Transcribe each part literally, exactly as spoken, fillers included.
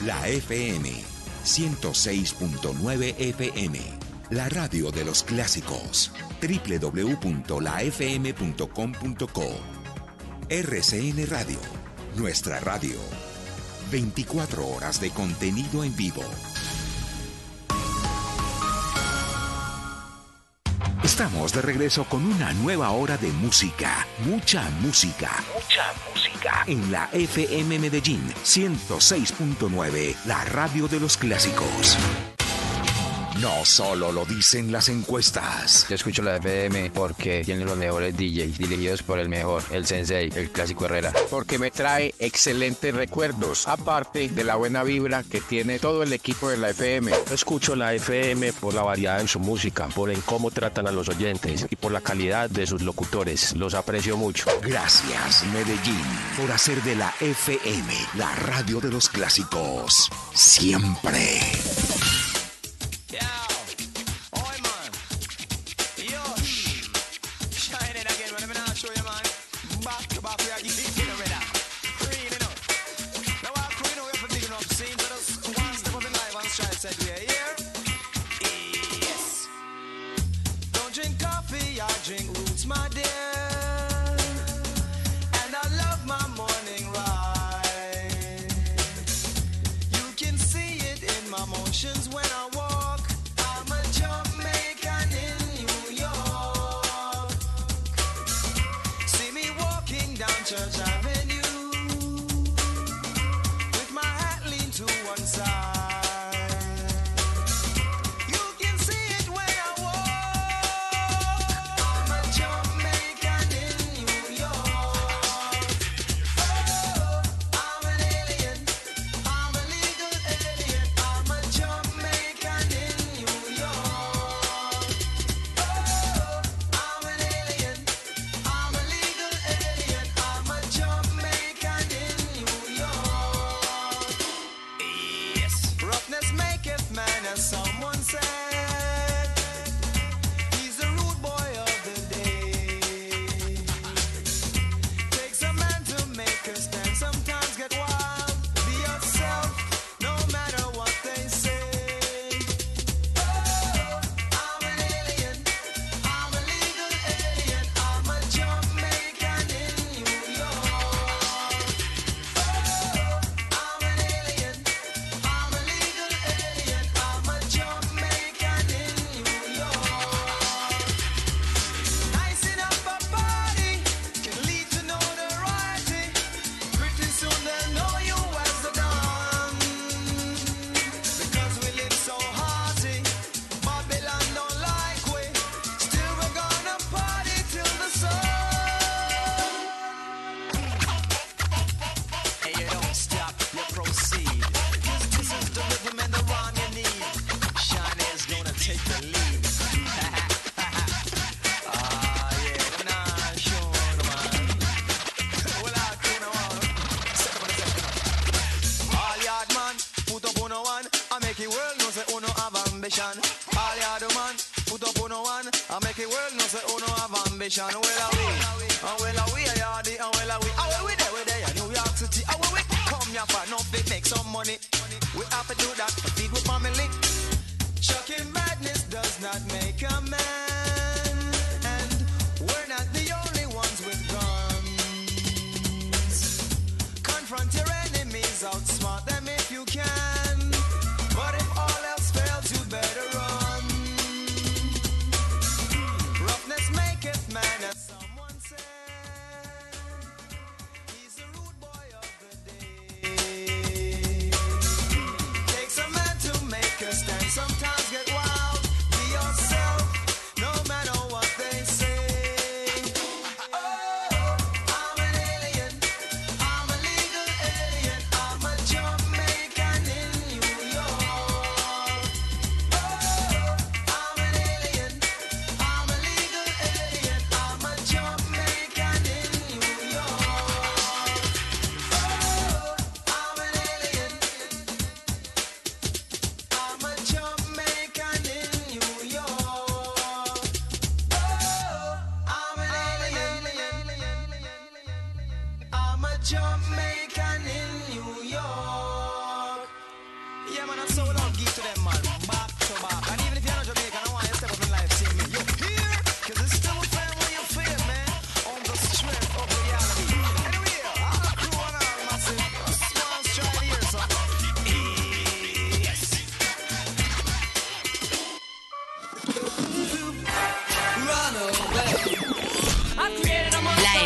La F M, ciento seis punto nueve F M, la radio de los clásicos. doble u doble u doble u punto la f m punto com punto co. R C N Radio, nuestra radio. veinticuatro horas de contenido en vivo. Estamos de regreso con una nueva hora de música, mucha música, mucha música en la F M Medellín ciento seis punto nueve, la radio de los clásicos. No solo lo dicen las encuestas. Yo escucho la F M porque tiene los mejores D Js, dirigidos por el mejor, el Sensei, el Clásico Herrera. Porque me trae excelentes recuerdos, aparte de la buena vibra que tiene todo el equipo de la F M. Yo escucho la F M por la variedad en su música, por en cómo tratan a los oyentes y por la calidad de sus locutores. Los aprecio mucho. Gracias, Medellín, por hacer de la F M la radio de los clásicos. Siempre.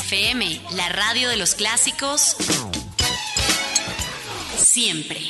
F M, la radio de los clásicos, siempre.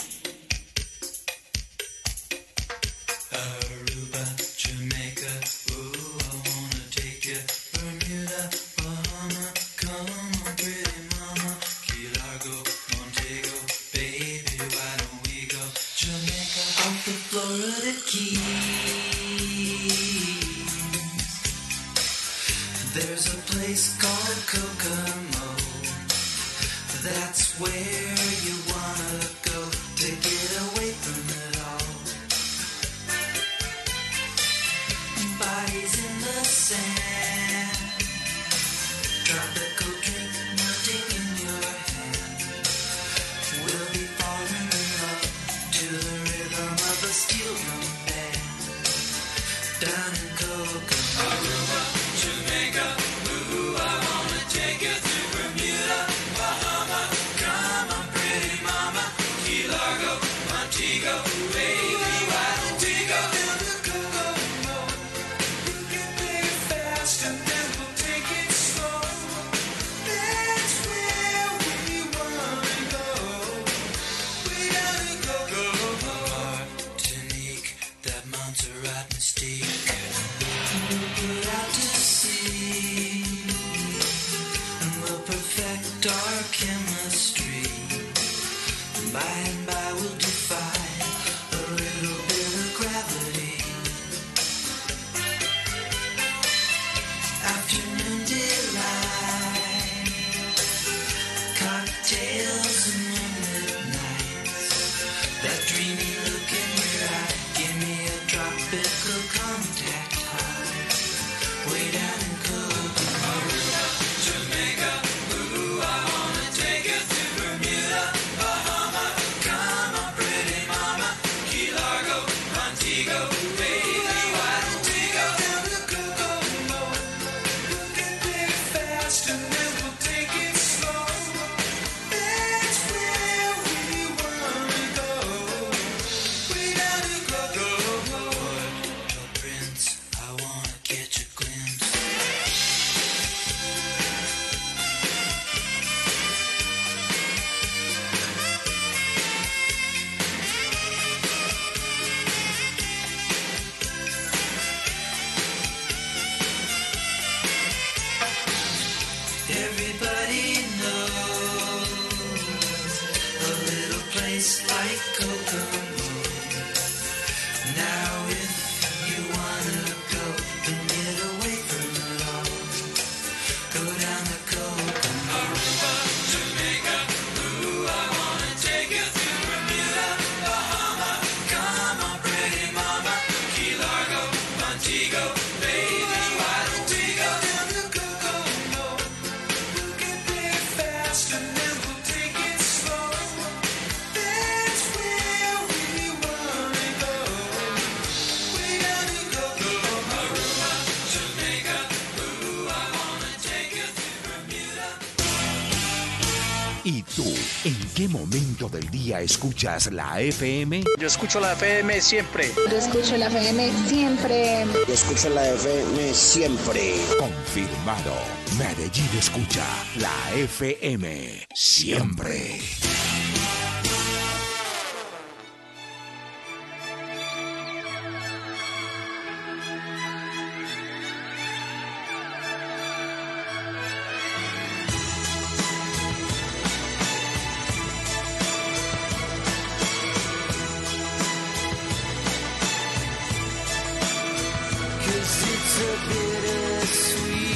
¿Y tú, en qué momento del día escuchas la F M? Yo escucho la F M siempre. Yo escucho la F M siempre. Yo escucho la F M siempre. Confirmado. Medellín escucha la F M siempre.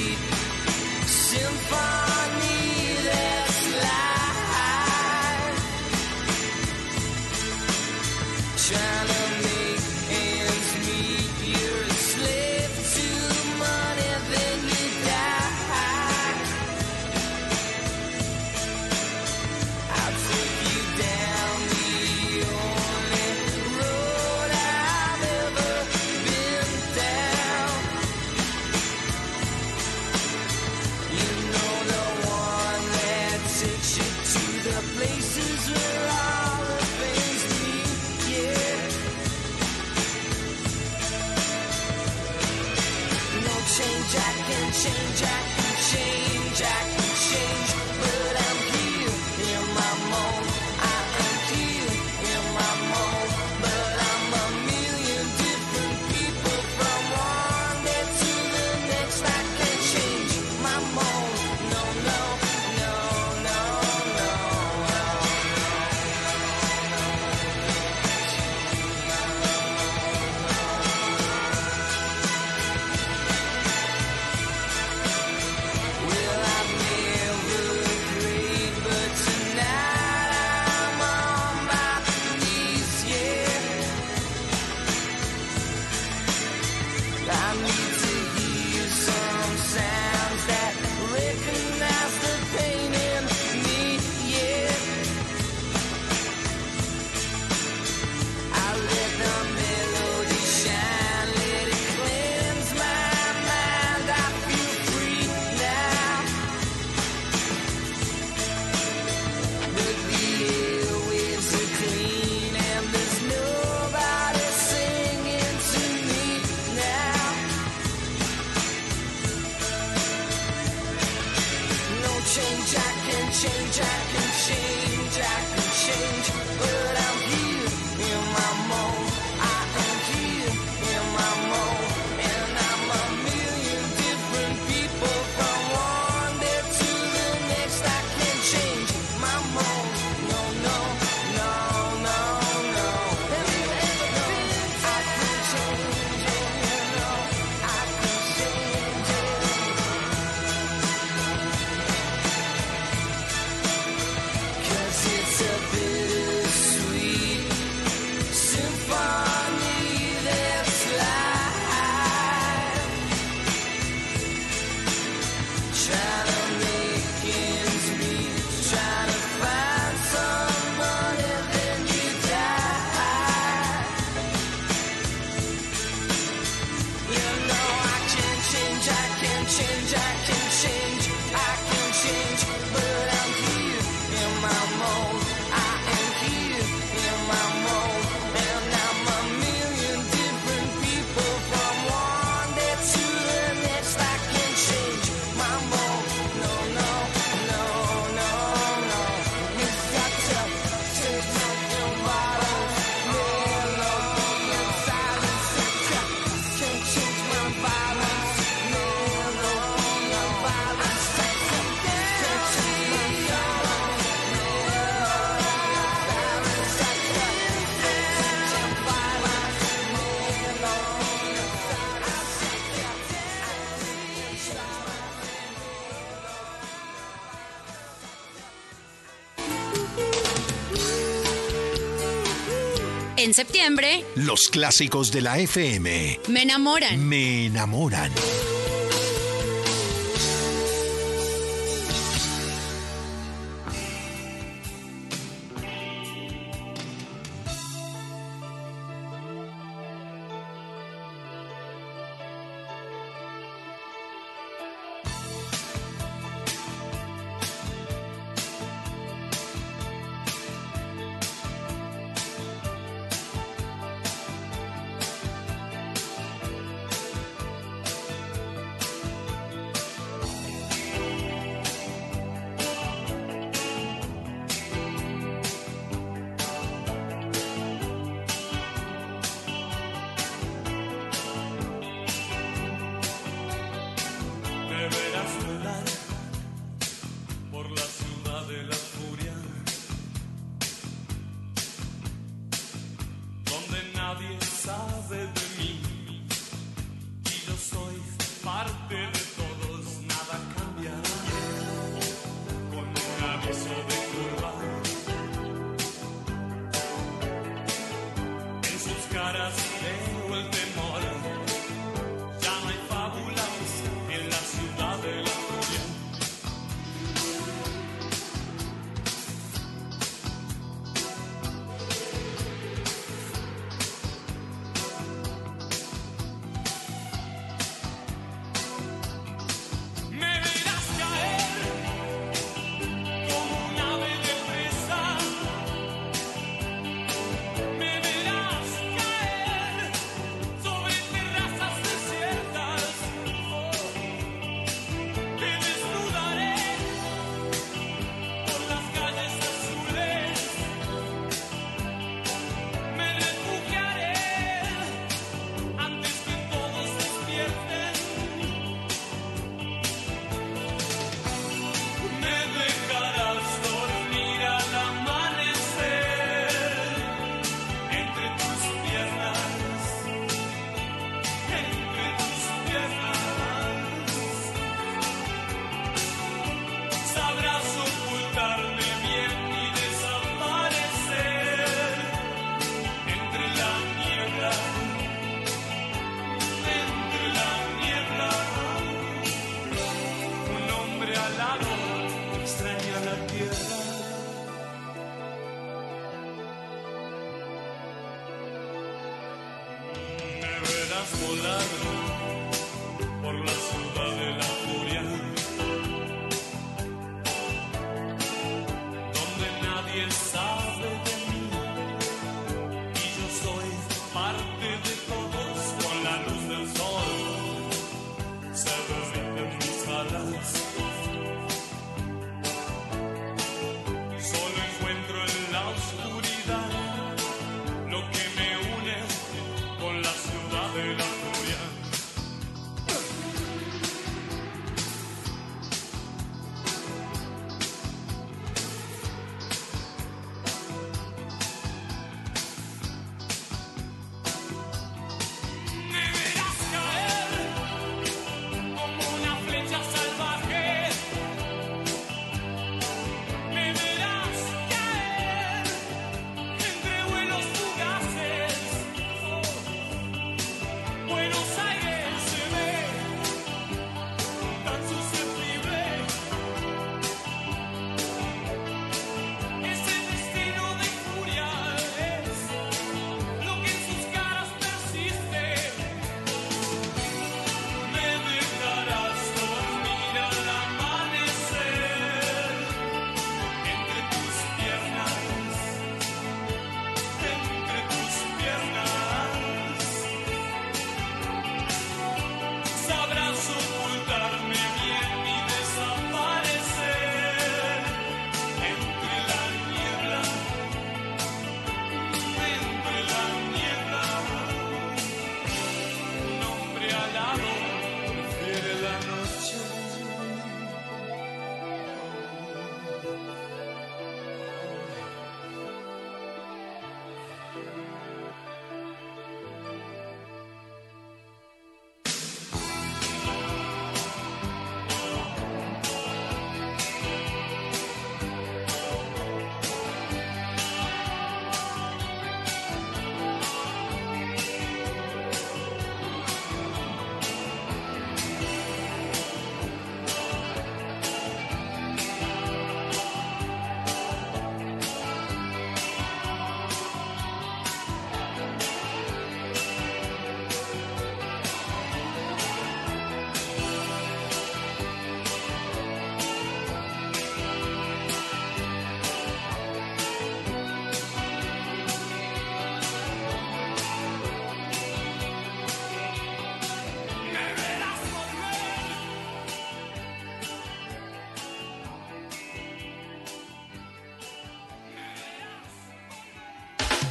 Symphony that's life. En septiembre, los clásicos de la F M. Me enamoran. Me enamoran.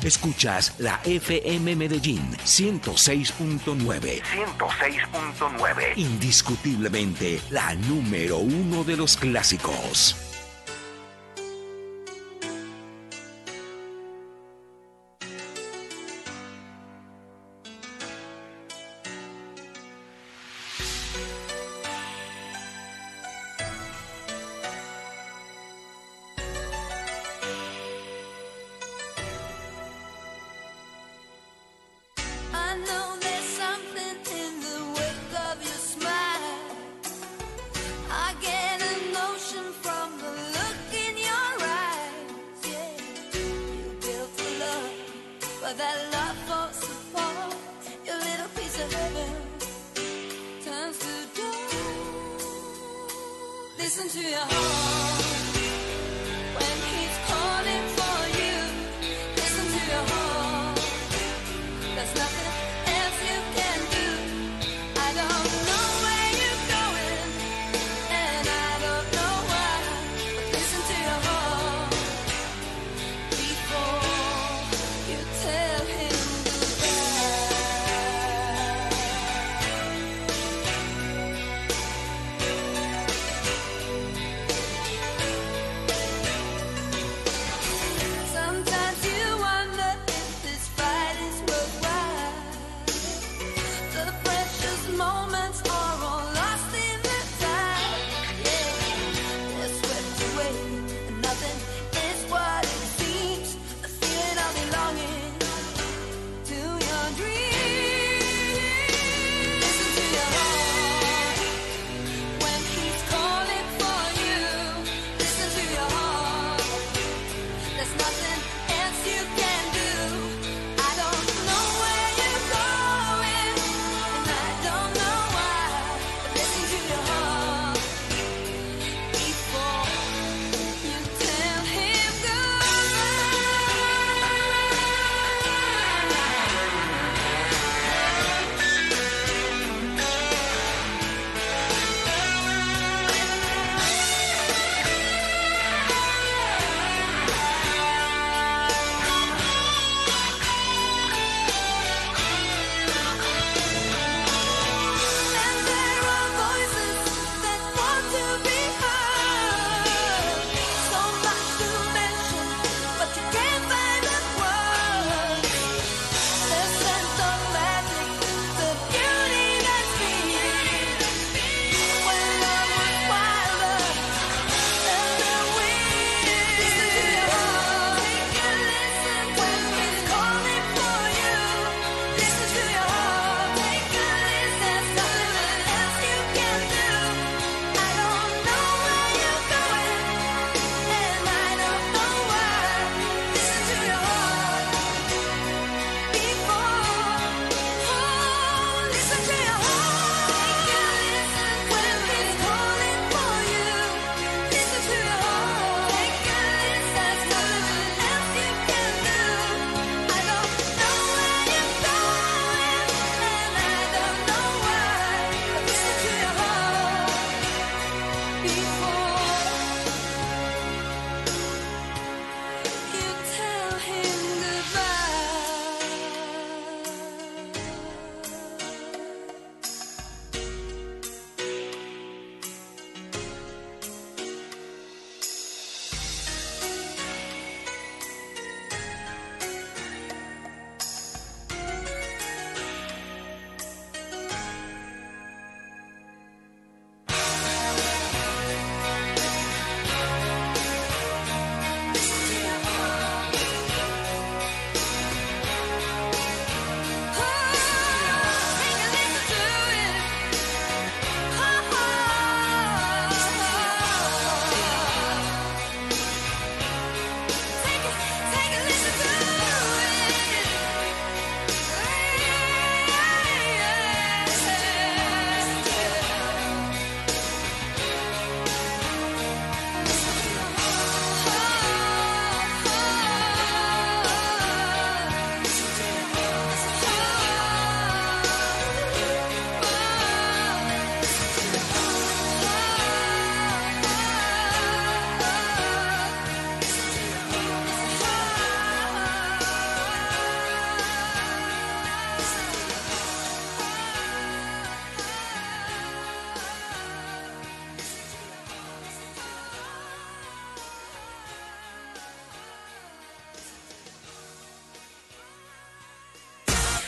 Escuchas la F M Medellín ciento seis punto nueve. ciento seis punto nueve. Indiscutiblemente la número uno de los clásicos.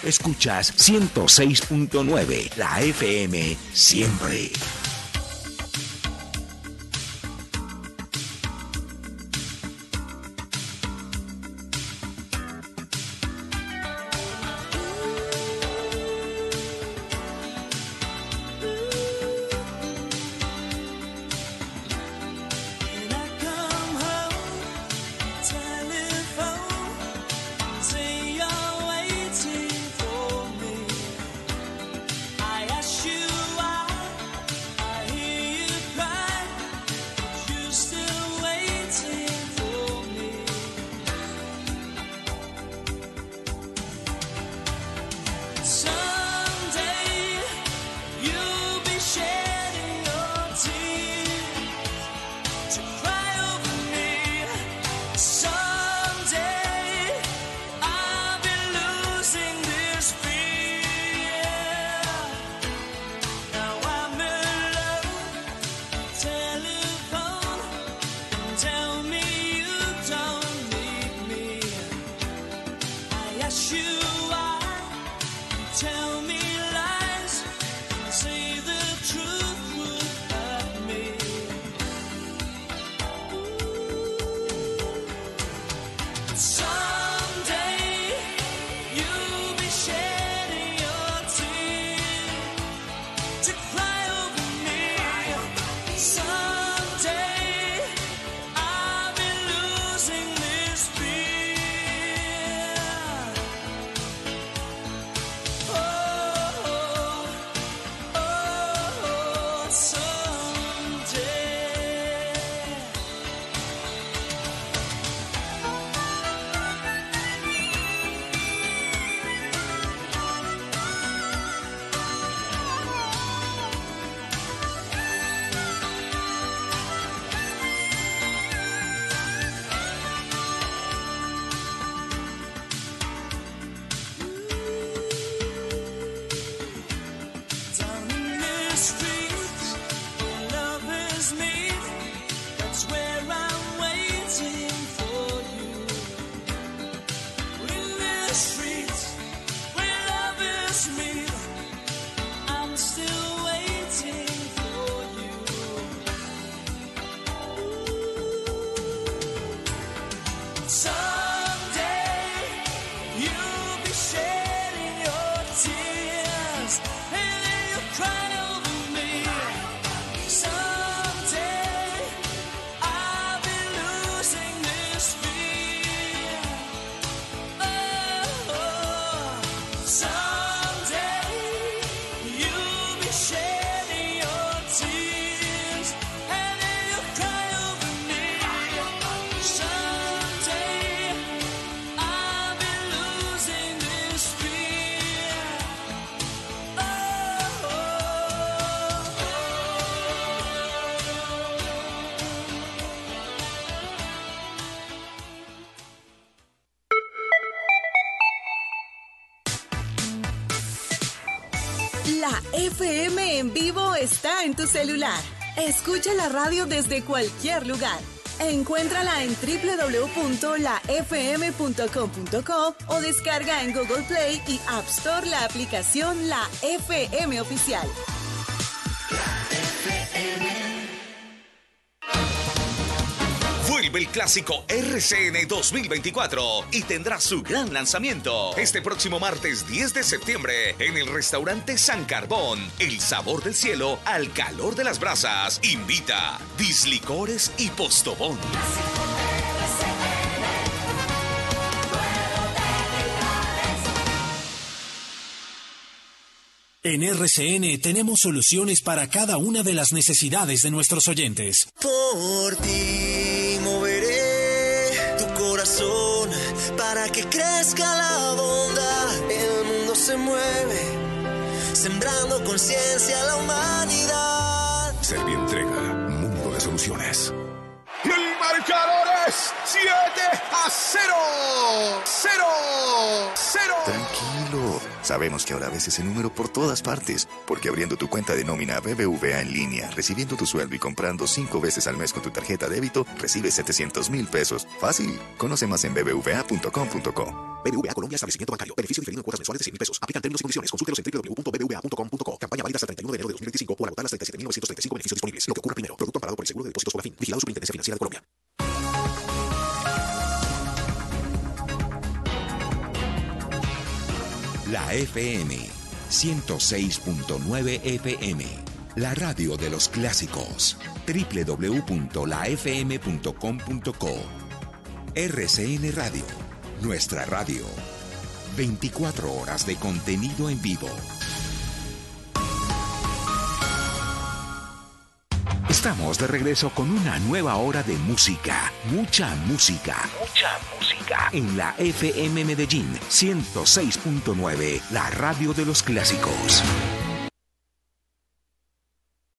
Escuchas ciento seis punto nueve, la F M siempre. La F M en vivo está en tu celular. Escucha la radio desde cualquier lugar. Encuéntrala en doble u doble u doble u punto la f m punto com punto co o descarga en Google Play y App Store la aplicación La F M Oficial. Vuelve el clásico R C N dos mil veinticuatro y tendrá su gran lanzamiento este próximo martes diez de septiembre en el restaurante San Carbón. El sabor del cielo al calor de las brasas. Invita Dislicores y Postobón. En R C N tenemos soluciones para cada una de las necesidades de nuestros oyentes. Por ti moveré tu corazón para que crezca la bondad. El mundo se mueve, sembrando conciencia a la humanidad. Servientrega, mundo de soluciones. El marcador es siete a cero. cero. cero. Tranquilo. Sabemos que ahora ves ese número por todas partes, porque abriendo tu cuenta de nómina B B V A en línea, recibiendo tu sueldo y comprando cinco veces al mes con tu tarjeta débito, recibes setecientos mil pesos. Fácil. Conoce más en b b v a punto com punto co. B B V A Colombia, establecimiento bancario. Beneficio diferido en cuotas mensuales de cien mil pesos. Aplican términos y condiciones. Consúltelos en w w w punto b b v a punto com punto co. Campaña válida hasta el treinta y uno de enero de dos mil veinticinco o al agotar las treinta y siete mil novecientos treinta y cinco beneficios disponibles. Lo que ocurra primero. Producto amparado por el Seguro de Depósitos Fogafín. Vigilado Superintendencia Financiera de Colombia. La F M ciento seis punto nueve F M, la radio de los clásicos. w w w punto la f m punto com punto co. R C N Radio, nuestra radio. veinticuatro horas de contenido en vivo. Estamos de regreso con una nueva hora de música, mucha música, mucha música en la F M Medellín ciento seis punto nueve, la radio de los clásicos.